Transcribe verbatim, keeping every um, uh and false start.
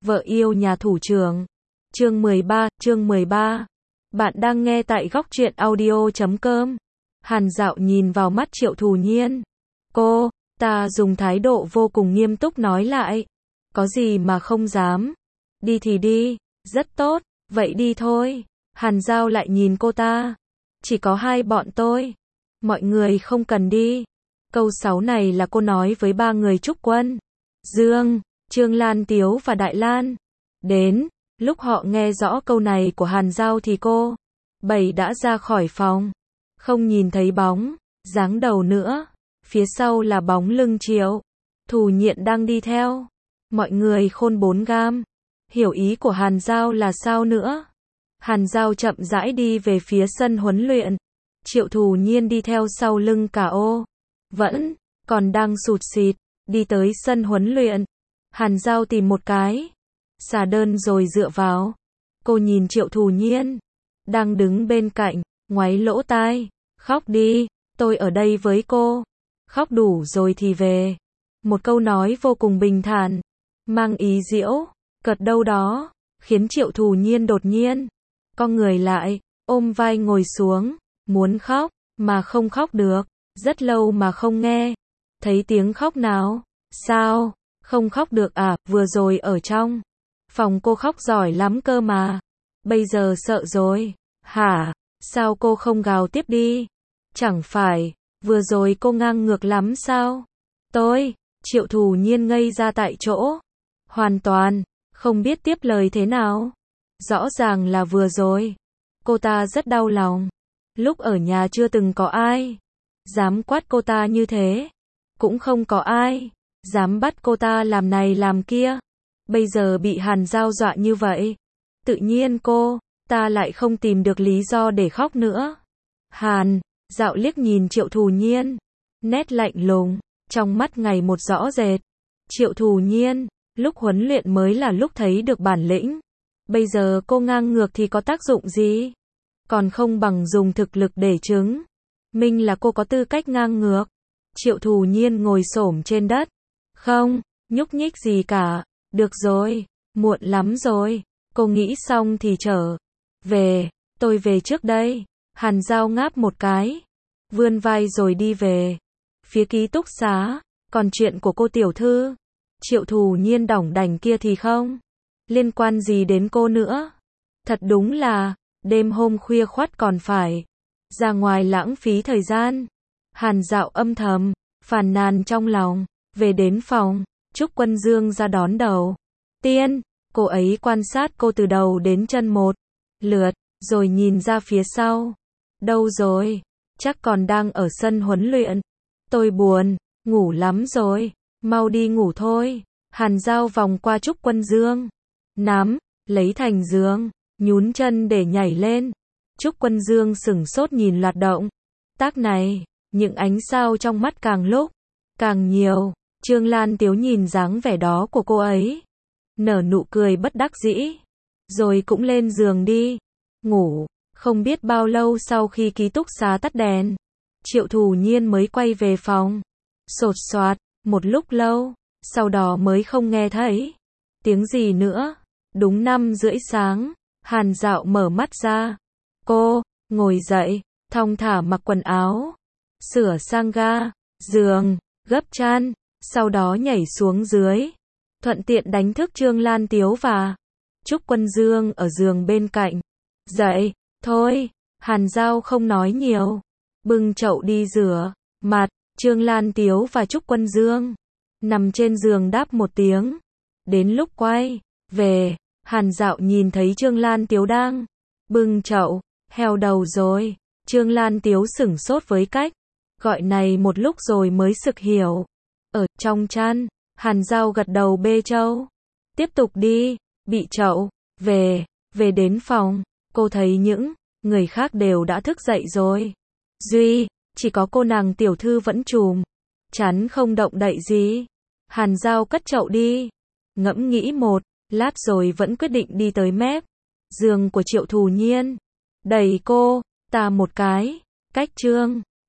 Vợ yêu nhà thủ trưởng. Chương mười ba, chương mười ba. Bạn đang nghe tại góc truyện audio chấm com. Hàn Dạo nhìn vào mắt Triệu Thù Nhiên. Cô, ta dùng thái độ vô cùng nghiêm túc nói lại. Có gì mà không dám. Đi thì đi, rất tốt, vậy đi thôi. Hàn Dạo lại nhìn cô ta. Chỉ có hai bọn tôi. Mọi người không cần đi. Câu sáu này là cô nói với ba người Trúc Quân, Dương, Trương Lan Tiếu và Đại Lan. Đến, lúc họ nghe rõ câu này của Hàn Dạo thì cô Bảy đã ra khỏi phòng. Không nhìn thấy bóng dáng đầu nữa. Phía sau là bóng lưng Triệu Thù Nhiên đang đi theo. Mọi người khôn bốn gam. Hiểu ý của Hàn Dạo là sao nữa. Hàn Dạo chậm rãi đi về phía sân huấn luyện. Triệu Thù Nhiên đi theo sau lưng cả ô. Vẫn còn đang sụt sịt. Đi tới sân huấn luyện. Hàn Dạo tìm một cái xà đơn rồi dựa vào. Cô nhìn Triệu Thù Nhiên đang đứng bên cạnh, ngoáy lỗ tai. Khóc đi, tôi ở đây với cô. Khóc đủ rồi thì về. Một câu nói vô cùng bình thản, mang ý giễu cợt đâu đó, khiến Triệu Thù Nhiên đột nhiên cong người lại, ôm vai ngồi xuống, muốn khóc mà không khóc được, rất lâu mà không nghe thấy tiếng khóc nào. Sao, không khóc được à? Vừa rồi ở trong phòng cô khóc giỏi lắm cơ mà. Bây giờ sợ rồi. Hả? Sao cô không gào tiếp đi? Chẳng phải vừa rồi cô ngang ngược lắm sao? Tôi, Triệu Thù Nhiên ngây ra tại chỗ, hoàn toàn không biết tiếp lời thế nào. Rõ ràng là vừa rồi cô ta rất đau lòng. Lúc ở nhà chưa từng có ai dám quát cô ta như thế, cũng không có ai dám bắt cô ta làm này làm kia. Bây giờ bị Hàn Dạo dọa như vậy, tự nhiên cô ta lại không tìm được lý do để khóc nữa. Hàn Dạo liếc nhìn Triệu Thù Nhiên, nét lạnh lùng trong mắt ngày một rõ rệt. Triệu Thù Nhiên, lúc huấn luyện mới là lúc thấy được bản lĩnh. Bây giờ cô ngang ngược thì có tác dụng gì? Còn không bằng dùng thực lực để chứng minh là cô có tư cách ngang ngược. Triệu Thù Nhiên ngồi xổm trên đất, không nhúc nhích gì cả. Được rồi, muộn lắm rồi. Cô nghĩ xong thì trở về. Tôi về trước đây. Hàn Dạo ngáp một cái, vươn vai rồi đi về phía ký túc xá. Còn chuyện của cô tiểu thư Triệu Thù Nhiên đỏng đảnh kia thì không liên quan gì đến cô nữa. Thật đúng là đêm hôm khuya khoắt còn phải ra ngoài lãng phí thời gian. Hàn Dạo âm thầm phàn nàn trong lòng. Về đến phòng, Trúc Quân Dương ra đón đầu tiên. Cô ấy quan sát cô từ đầu đến chân một lượt, rồi nhìn ra phía sau. Đâu rồi? Chắc còn đang ở sân huấn luyện. Tôi buồn, ngủ lắm rồi. Mau đi ngủ thôi. Hàn Dạo vòng qua Trúc Quân Dương, nắm lấy thành giường, nhún chân để nhảy lên. Trúc Quân Dương sửng sốt nhìn loạt động tác này, những ánh sao trong mắt càng lúc càng nhiều. Trương Lan Tiếu nhìn dáng vẻ đó của cô ấy, nở nụ cười bất đắc dĩ, rồi cũng lên giường đi ngủ. Không biết bao lâu sau khi ký túc xá tắt đèn, Triệu Thù Nhiên mới quay về phòng. Sột soạt, một lúc lâu, sau đó mới không nghe thấy tiếng gì nữa. Đúng năm rưỡi sáng, Hàn Dạo mở mắt ra. Cô ngồi dậy, thong thả mặc quần áo, sửa sang ga giường, gấp chăn, sau đó nhảy xuống dưới, thuận tiện đánh thức Trương Lan Tiếu và Trúc Quân Dương ở giường bên cạnh. Dậy thôi. Hàn Dạo không nói nhiều, bưng chậu đi rửa mặt. Trương Lan Tiếu và Trúc Quân Dương nằm trên giường đáp một tiếng. Đến lúc quay về, Hàn Dạo nhìn thấy Trương Lan Tiếu đang bưng chậu, heo đầu rồi. Trương Lan Tiếu sửng sốt với cách gọi này một lúc rồi mới sực hiểu. Ở trong chăn, Hàn Dạo gật đầu bê chậu. Tiếp tục đi. Bị chậu về, về đến phòng, cô thấy những người khác đều đã thức dậy rồi. Duy chỉ có cô nàng tiểu thư vẫn chùm chắn không động đậy gì. Hàn Dạo cất chậu đi, ngẫm nghĩ một lát rồi vẫn quyết định đi tới mép giường của Triệu Thù Nhiên, đẩy cô ta một cái. Cách Trương